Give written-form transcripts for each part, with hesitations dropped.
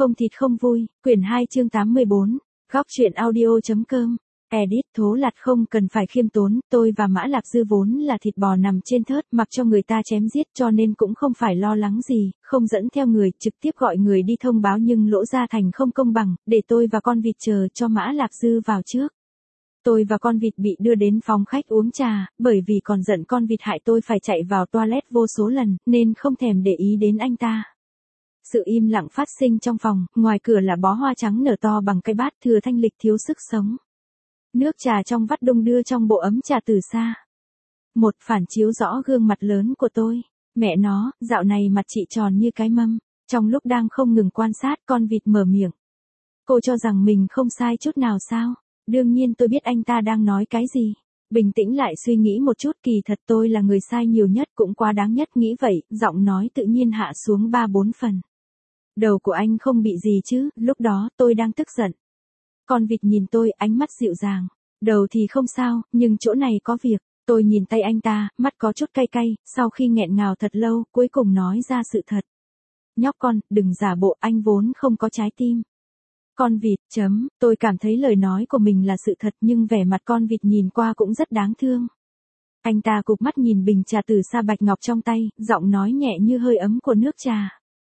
Không thịt không vui, quyển 2 chương 84, góc truyện audio.com, edit Thố Lạt không cần phải khiêm tốn, tôi và Mã Lạp Dư vốn là thịt bò nằm trên thớt, mặc cho người ta chém giết cho nên cũng không phải lo lắng gì, không dẫn theo người, trực tiếp gọi người đi thông báo nhưng Lỗ Gia Thành không công bằng, để tôi và con vịt chờ cho Mã Lạp Dư vào trước. Tôi và con vịt bị đưa đến phòng khách uống trà, bởi vì còn giận con vịt hại tôi phải chạy vào toilet vô số lần, nên không thèm để ý đến anh ta. Sự im lặng phát sinh trong phòng, ngoài cửa là bó hoa trắng nở to bằng cái bát thừa thanh lịch thiếu sức sống. Nước trà trong vắt đung đưa trong bộ ấm trà từ xa. Một phản chiếu rõ gương mặt lớn của tôi. Mẹ nó, dạo này mặt chị tròn như cái mâm. Trong lúc đang không ngừng quan sát, con vịt mở miệng. Cô cho rằng mình không sai chút nào sao? Đương nhiên tôi biết anh ta đang nói cái gì. Bình tĩnh lại suy nghĩ một chút, kỳ thật tôi là người sai nhiều nhất, cũng quá đáng nhất, nghĩ vậy, giọng nói tự nhiên hạ xuống 3-4 phần. Đầu của anh không bị gì chứ, lúc đó tôi đang tức giận. Con vịt nhìn tôi, ánh mắt dịu dàng. Đầu thì không sao, nhưng chỗ này có việc. Tôi nhìn tay anh ta, mắt có chút cay cay, sau khi nghẹn ngào thật lâu, cuối cùng nói ra sự thật. Nhóc con, đừng giả bộ, anh vốn không có trái tim. Con vịt, tôi cảm thấy lời nói của mình là sự thật nhưng vẻ mặt con vịt nhìn qua cũng rất đáng thương. Anh ta cụp mắt nhìn bình trà từ sa bạch ngọc trong tay, giọng nói nhẹ như hơi ấm của nước trà.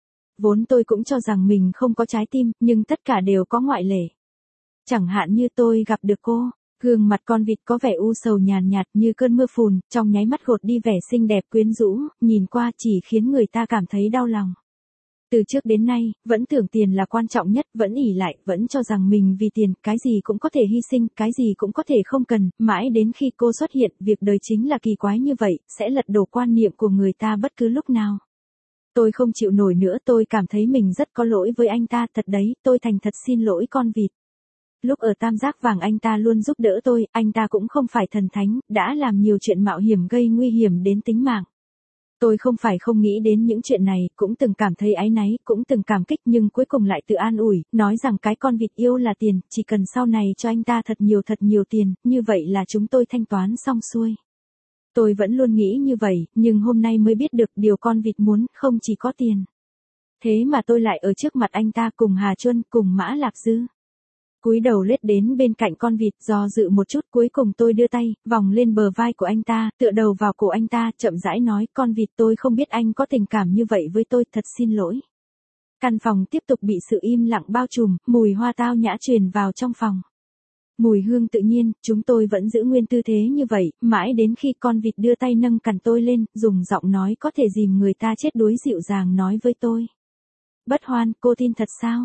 Vốn tôi cũng cho rằng mình không có trái tim, nhưng tất cả đều có ngoại lệ. Chẳng hạn như tôi gặp được cô, gương mặt con vịt có vẻ u sầu nhàn nhạt như cơn mưa phùn, trong nháy mắt gột đi vẻ xinh đẹp quyến rũ, nhìn qua chỉ khiến người ta cảm thấy đau lòng. Từ trước đến nay, vẫn tưởng tiền là quan trọng nhất, vẫn ỷ lại, vẫn cho rằng mình vì tiền, cái gì cũng có thể hy sinh, cái gì cũng có thể không cần, mãi đến khi cô xuất hiện, việc đời chính là kỳ quái như vậy, sẽ lật đổ quan niệm của người ta bất cứ lúc nào. Tôi không chịu nổi nữa, tôi cảm thấy mình rất có lỗi với anh ta, thật đấy, tôi thành thật xin lỗi con vịt. Lúc ở Tam Giác Vàng anh ta luôn giúp đỡ tôi, anh ta cũng không phải thần thánh, đã làm nhiều chuyện mạo hiểm gây nguy hiểm đến tính mạng. Tôi không phải không nghĩ đến những chuyện này, cũng từng cảm thấy áy náy, cũng từng cảm kích nhưng cuối cùng lại tự an ủi, nói rằng cái con vịt yêu là tiền, chỉ cần sau này cho anh ta thật nhiều tiền, như vậy là chúng tôi thanh toán xong xuôi. Tôi vẫn luôn nghĩ như vậy, nhưng hôm nay mới biết được điều con vịt muốn, không chỉ có tiền. Thế mà tôi lại ở trước mặt anh ta cùng Hà Chuân, cùng Mã Lạp Dư. Cúi đầu lết đến bên cạnh con vịt, do dự một chút, cuối cùng tôi đưa tay, vòng lên bờ vai của anh ta, tựa đầu vào cổ anh ta, chậm rãi nói, con vịt, tôi không biết anh có tình cảm như vậy với tôi, thật xin lỗi. Căn phòng tiếp tục bị sự im lặng bao trùm, mùi hoa tao nhã truyền vào trong phòng. Mùi hương tự nhiên, chúng tôi vẫn giữ nguyên tư thế như vậy, mãi đến khi con vịt đưa tay nâng cằm tôi lên, dùng giọng nói có thể dìm người ta chết đuối dịu dàng nói với tôi. Bất Hoan, cô tin thật sao?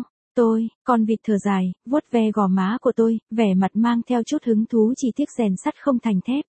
Con vịt thở dài, vuốt ve gò má của tôi, vẻ mặt mang theo chút hứng thú, chỉ tiếc rèn sắt không thành thép.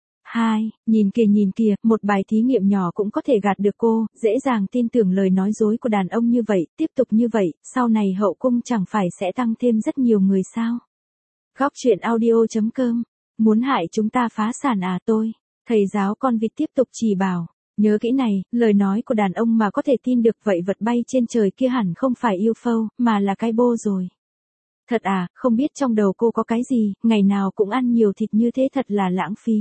Nhìn kìa, một bài thí nghiệm nhỏ cũng có thể gạt được cô, dễ dàng tin tưởng lời nói dối của đàn ông như vậy, tiếp tục như vậy, sau này hậu cung chẳng phải sẽ tăng thêm rất nhiều người sao? Góc truyện audio.com, muốn hại chúng ta phá sản à? Thầy giáo con vịt tiếp tục chỉ bảo. Nhớ kỹ này, lời nói của đàn ông mà có thể tin được vậy vật bay trên trời kia hẳn không phải UFO, mà là cái bô rồi. Thật à, không biết trong đầu cô có cái gì, ngày nào cũng ăn nhiều thịt như thế thật là lãng phí.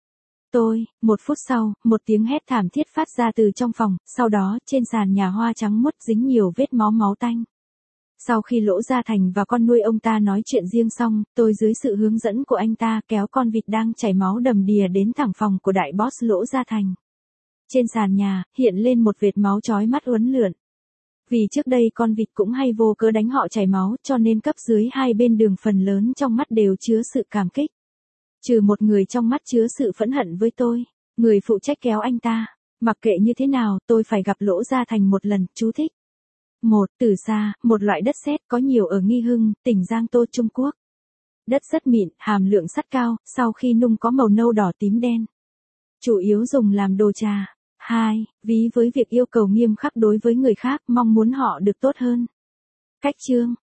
Một phút sau, một tiếng hét thảm thiết phát ra từ trong phòng, sau đó, trên sàn nhà hoa trắng muốt dính nhiều vết máu tanh. Sau khi Lỗ Gia Thành và con nuôi ông ta nói chuyện riêng xong, tôi dưới sự hướng dẫn của anh ta kéo con vịt đang chảy máu đầm đìa đến thẳng phòng của đại boss Lỗ Gia Thành. Trên sàn nhà, hiện lên một vệt máu chói mắt uốn lượn. Vì trước đây con vịt cũng hay vô cớ đánh họ chảy máu, cho nên cấp dưới hai bên đường phần lớn trong mắt đều chứa sự cảm kích. Trừ một người trong mắt chứa sự phẫn hận với tôi, người phụ trách kéo anh ta. Mặc kệ như thế nào, tôi phải gặp Lỗ Gia Thành một lần, chú thích. Từ sa, một loại đất sét có nhiều ở Nghi Hưng, tỉnh Giang Tô, Trung Quốc. Đất rất mịn, hàm lượng sắt cao, sau khi nung có màu nâu đỏ tím đen. Chủ yếu dùng làm đồ trà. Ví với việc yêu cầu nghiêm khắc đối với người khác, mong muốn họ được tốt hơn. Cách chương,